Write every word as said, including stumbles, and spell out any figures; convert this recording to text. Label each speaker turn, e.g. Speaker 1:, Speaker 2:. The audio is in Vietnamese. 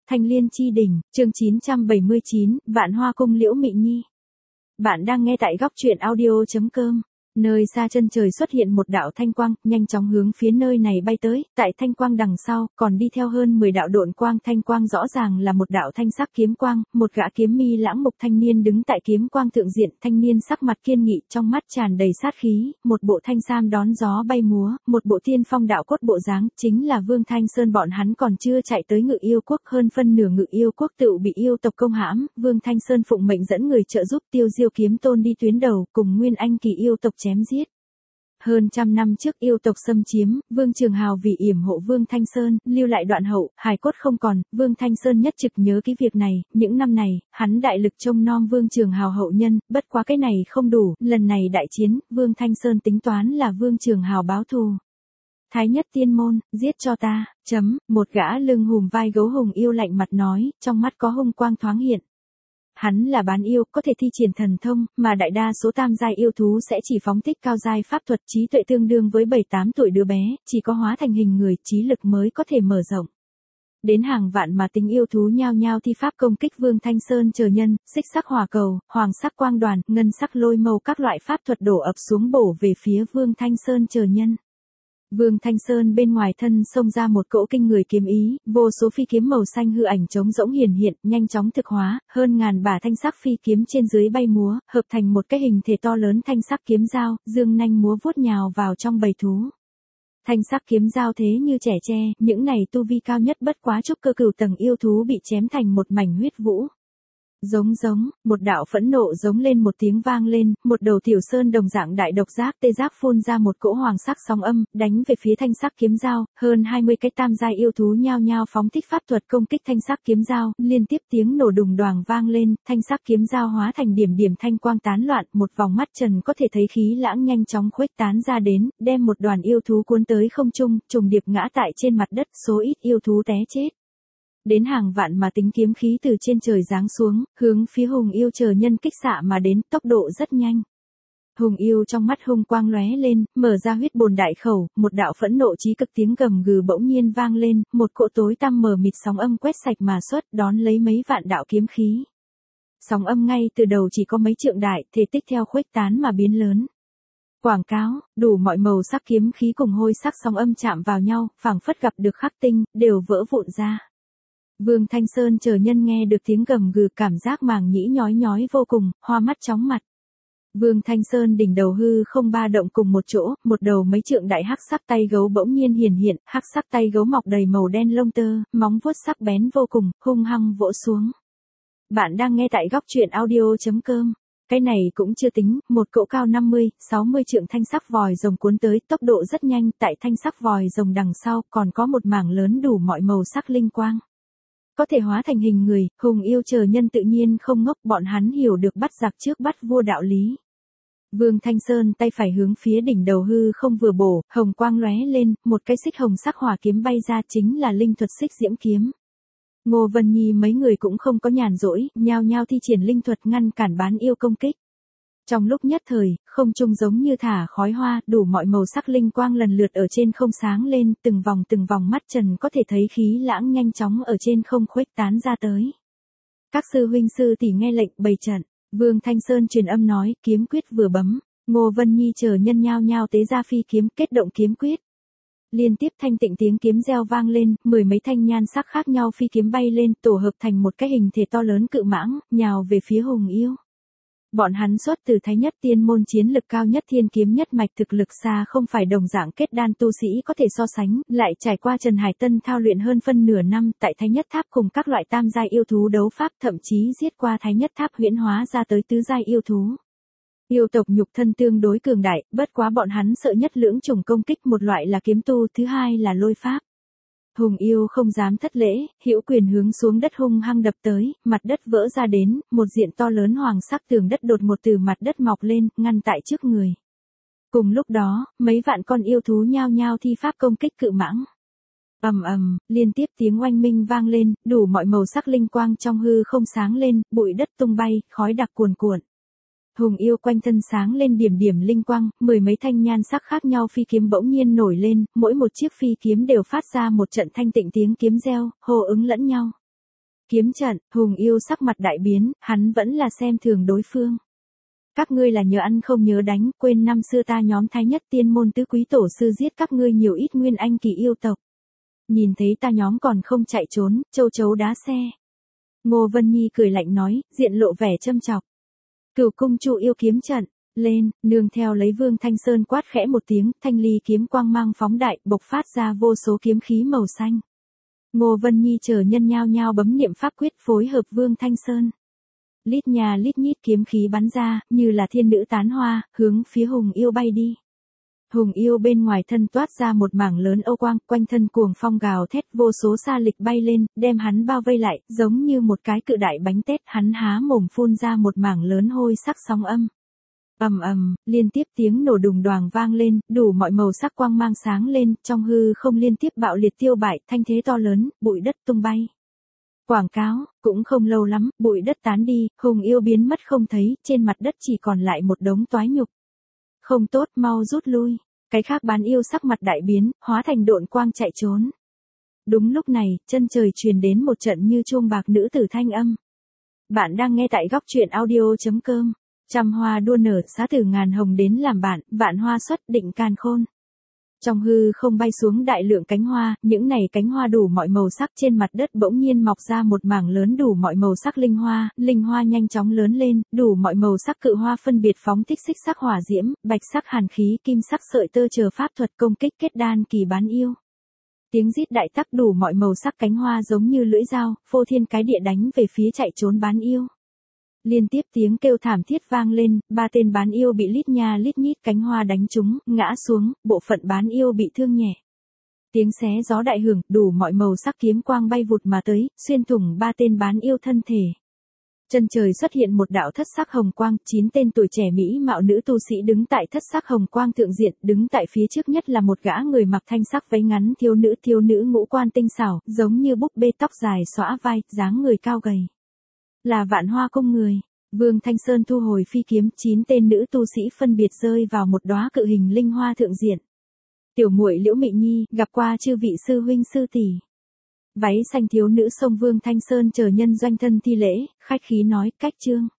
Speaker 1: Thanh Liên Chi Đỉnh, chương chín trăm bảy mươi chín, Vạn Hoa Cung Liễu Mị Nhi. Bạn đang nghe tại góc truyện audio.com. Nơi xa chân trời xuất hiện một đạo thanh quang, nhanh chóng hướng phía nơi này bay tới, tại thanh quang đằng sau, còn đi theo hơn mười đạo độn quang. Thanh quang rõ ràng là một đạo thanh sắc kiếm quang, một gã kiếm mi lãng mục thanh niên đứng tại kiếm quang thượng diện. Thanh niên sắc mặt kiên nghị, trong mắt tràn đầy sát khí, một bộ thanh sam đón gió bay múa, một bộ tiên phong đạo cốt bộ dáng, chính là Vương Thanh Sơn. Bọn hắn còn chưa chạy tới Ngự Yêu Quốc, hơn phân nửa Ngự Yêu Quốc tựu bị yêu tộc công hãm. Vương Thanh Sơn phụng mệnh dẫn người trợ giúp Tiêu Diêu kiếm tôn đi tuyến đầu, cùng Nguyên Anh kỳ yêu tộc chém giết. Hơn trăm năm trước yêu tộc xâm chiếm, Vương Trường Hào vì yểm hộ Vương Thanh Sơn, lưu lại đoạn hậu, hài cốt không còn. Vương Thanh Sơn nhất trực nhớ cái việc này, những năm này, hắn đại lực trông nom Vương Trường Hào hậu nhân, bất quá cái này không đủ, lần này đại chiến, Vương Thanh Sơn tính toán là Vương Trường Hào báo thù. Thái nhất tiên môn, giết cho ta, chấm, một gã lưng hùm vai gấu hùng yêu lạnh mặt nói, trong mắt có hung quang thoáng hiện. Hắn là bán yêu, có thể thi triển thần thông, mà đại đa số tam giai yêu thú sẽ chỉ phóng thích cao giai pháp thuật, trí tuệ tương đương với bảy tám tuổi đứa bé, chỉ có hóa thành hình người, trí lực mới có thể mở rộng. Đến hàng vạn mà tính yêu thú nhao nhao thi pháp công kích Vương Thanh Sơn chờ nhân, xích sắc hỏa cầu, hoàng sắc quang đoàn, ngân sắc lôi mâu, các loại pháp thuật đổ ập xuống bổ về phía Vương Thanh Sơn chờ nhân. Vương Thanh Sơn bên ngoài thân xông ra một cỗ kinh người kiếm ý, vô số phi kiếm màu xanh hư ảnh trống rỗng hiển hiện, nhanh chóng thực hóa, hơn ngàn bả thanh sắc phi kiếm trên dưới bay múa, hợp thành một cái hình thể to lớn thanh sắc kiếm dao, dương nanh múa vuốt nhào vào trong bầy thú. Thanh sắc kiếm dao thế như trẻ tre, những này tu vi cao nhất bất quá trúc cơ cửu tầng yêu thú bị chém thành một mảnh huyết vũ. Giống giống, một đạo phẫn nộ giống lên một tiếng vang lên, một đầu tiểu sơn đồng dạng đại độc giác tê giác phun ra một cỗ hoàng sắc sóng âm, đánh về phía thanh sắc kiếm dao, hơn hai mươi cái tam giai yêu thú nhao nhao phóng thích pháp thuật công kích thanh sắc kiếm dao, liên tiếp tiếng nổ đùng đoàng vang lên, thanh sắc kiếm dao hóa thành điểm điểm thanh quang tán loạn, một vòng mắt trần có thể thấy khí lãng nhanh chóng khuếch tán ra đến, đem một đoàn yêu thú cuốn tới không trung, trùng điệp ngã tại trên mặt đất, số ít yêu thú té chết. Đến hàng vạn mà tính kiếm khí từ trên trời giáng xuống, hướng phía hùng yêu chờ nhân kích xạ mà đến, tốc độ rất nhanh. Hùng yêu trong mắt hung quang lóe lên, mở ra huyết bồn đại khẩu, một đạo phẫn nộ chí cực tiếng gầm gừ bỗng nhiên vang lên, một cỗ tối tăm mờ mịt sóng âm quét sạch mà xuất, đón lấy mấy vạn đạo kiếm khí. Sóng âm ngay từ đầu chỉ có mấy trượng đại, thể tích theo khuếch tán mà biến lớn. Quảng cáo, đủ mọi màu sắc kiếm khí cùng hôi sắc sóng âm chạm vào nhau, phảng phất gặp được khắc tinh, đều vỡ vụn ra. Vương Thanh Sơn chờ nhân nghe được tiếng gầm gừ, cảm giác màng nhĩ nhói nhói vô cùng, hoa mắt chóng mặt. Vương Thanh Sơn đỉnh đầu hư không ba động cùng một chỗ, một đầu mấy trượng đại hắc sắc tay gấu bỗng nhiên hiển hiện, hắc sắc tay gấu mọc đầy màu đen lông tơ, móng vuốt sắc bén vô cùng, hung hăng vỗ xuống. Bạn đang nghe tại góc truyện audio.com. Cái này cũng chưa tính, một cỗ cao năm mươi, sáu mươi trượng thanh sắc vòi rồng cuốn tới, tốc độ rất nhanh, tại thanh sắc vòi rồng đằng sau còn có một mảng lớn đủ mọi màu sắc linh quang. Có thể hóa thành hình người, hùng yêu chờ nhân tự nhiên không ngốc, bọn hắn hiểu được bắt giặc trước bắt vua đạo lý. Vương Thanh Sơn tay phải hướng phía đỉnh đầu hư không vừa bổ, hồng quang lóe lên, một cái xích hồng sắc hỏa kiếm bay ra, chính là linh thuật xích diễm kiếm. Ngô Vân Nhi mấy người cũng không có nhàn rỗi, nhao nhao thi triển linh thuật ngăn cản bán yêu công kích. Trong lúc nhất thời, không trung giống như thả khói hoa, đủ mọi màu sắc linh quang lần lượt ở trên không sáng lên, từng vòng từng vòng mắt trần có thể thấy khí lãng nhanh chóng ở trên không khuếch tán ra tới. Các sư huynh sư tỷ nghe lệnh bày trận, Vương Thanh Sơn truyền âm nói, kiếm quyết vừa bấm, Ngô Vân Nhi chờ nhân nhao nhao tế ra phi kiếm, kết động kiếm quyết. Liên tiếp thanh tịnh tiếng kiếm reo vang lên, mười mấy thanh nhan sắc khác nhau phi kiếm bay lên, tổ hợp thành một cái hình thể to lớn cự mãng, nhào về phía hùng yêu. Bọn hắn xuất từ Thái Nhất Tiên môn, chiến lực cao nhất, thiên kiếm nhất mạch, thực lực xa không phải đồng dạng kết đan tu sĩ có thể so sánh, lại trải qua Trần Hải Tân thao luyện hơn phân nửa năm, tại Thái Nhất Tháp cùng các loại tam giai yêu thú đấu pháp, thậm chí giết qua Thái Nhất Tháp huyễn hóa ra tới tứ giai yêu thú. Yêu tộc nhục thân tương đối cường đại, bất quá bọn hắn sợ nhất lưỡng chủng công kích, một loại là kiếm tu, thứ hai là lôi pháp. Hùng yêu không dám thất lễ, hữu quyền hướng xuống đất hung hăng đập tới, mặt đất vỡ ra đến, một diện to lớn hoàng sắc tường đất đột ngột từ mặt đất mọc lên, ngăn tại trước người. Cùng lúc đó, mấy vạn con yêu thú nhao nhao thi pháp công kích cự mãng. Ầm ầm, liên tiếp tiếng oanh minh vang lên, đủ mọi màu sắc linh quang trong hư không sáng lên, bụi đất tung bay, khói đặc cuồn cuộn. Hùng yêu quanh thân sáng lên điểm điểm linh quang, mười mấy thanh nhan sắc khác nhau phi kiếm bỗng nhiên nổi lên, mỗi một chiếc phi kiếm đều phát ra một trận thanh tịnh tiếng kiếm reo, hô ứng lẫn nhau. Kiếm trận, Hùng Yêu sắc mặt đại biến, hắn vẫn là xem thường đối phương. Các ngươi là nhớ ăn không nhớ đánh, quên năm xưa ta nhóm thái nhất tiên môn tứ quý tổ sư giết các ngươi nhiều ít nguyên anh kỳ yêu tộc. Nhìn thấy ta nhóm còn không chạy trốn, châu chấu đá xe. Ngô Vân Nhi cười lạnh nói, diện lộ vẻ châm chọc. Cửu cung Chu yêu kiếm trận, lên, nương theo lấy Vương Thanh Sơn quát khẽ một tiếng, thanh ly kiếm quang mang phóng đại, bộc phát ra vô số kiếm khí màu xanh. Ngô Vân Nhi chờ nhân nhao nhao bấm niệm pháp quyết phối hợp Vương Thanh Sơn. Lít nhà lít nhít kiếm khí bắn ra, như là thiên nữ tán hoa, hướng phía Hùng Yêu bay đi. Hùng Yêu bên ngoài thân toát ra một mảng lớn âu quang, quanh thân cuồng phong gào thét, vô số sa lịch bay lên, đem hắn bao vây lại, giống như một cái cự đại bánh tét, hắn há mồm phun ra một mảng lớn hôi sắc sóng âm. Ầm ầm, liên tiếp tiếng nổ đùng đoàng vang lên, đủ mọi màu sắc quang mang sáng lên, trong hư không liên tiếp bạo liệt tiêu bại, thanh thế to lớn, bụi đất tung bay. Quảng cáo, cũng không lâu lắm, bụi đất tán đi, Hùng Yêu biến mất không thấy, trên mặt đất chỉ còn lại một đống toái nhục. Không tốt, mau rút lui. Cái khác bán yêu sắc mặt đại biến, hóa thành độn quang chạy trốn. Đúng lúc này, chân trời truyền đến một trận như chuông bạc nữ tử thanh âm. Bạn đang nghe tại góc truyện audio chấm com. Trăm hoa đua nở, xá tử ngàn hồng đến làm bạn, vạn hoa xuất định càn khôn. Trong hư không bay xuống đại lượng cánh hoa, những này cánh hoa đủ mọi màu sắc, trên mặt đất bỗng nhiên mọc ra một mảng lớn đủ mọi màu sắc linh hoa, linh hoa nhanh chóng lớn lên, đủ mọi màu sắc cự hoa phân biệt phóng thích xích sắc hỏa diễm, bạch sắc hàn khí, kim sắc sợi tơ chờ pháp thuật công kích kết đan kỳ bán yêu. Tiếng rít đại tắc, đủ mọi màu sắc cánh hoa giống như lưỡi dao, phô thiên cái địa đánh về phía chạy trốn bán yêu. Liên tiếp tiếng kêu thảm thiết vang lên, ba tên bán yêu bị lít nha lít nhít cánh hoa đánh trúng, ngã xuống, bộ phận bán yêu bị thương nhẹ. Tiếng xé gió đại hưởng, đủ mọi màu sắc kiếm quang bay vụt mà tới, xuyên thủng ba tên bán yêu thân thể. Chân trời xuất hiện một đạo thất sắc hồng quang, chín tên tuổi trẻ mỹ mạo nữ tu sĩ đứng tại thất sắc hồng quang thượng diện, đứng tại phía trước nhất là một gã người mặc thanh sắc váy ngắn thiếu nữ, thiếu nữ ngũ quan tinh xảo, giống như búp bê tóc dài xõa vai, dáng người cao gầy. Là Vạn Hoa cung người. Vương Thanh Sơn thu hồi phi kiếm, chín tên nữ tu sĩ phân biệt rơi vào một đóa cự hình linh hoa thượng diện. Tiểu muội Liễu Mị Nhi, gặp qua chư vị sư huynh sư tỷ. Váy xanh thiếu nữ xông Vương Thanh Sơn chờ nhân doanh thân thi lễ, khách khí nói, cách trương.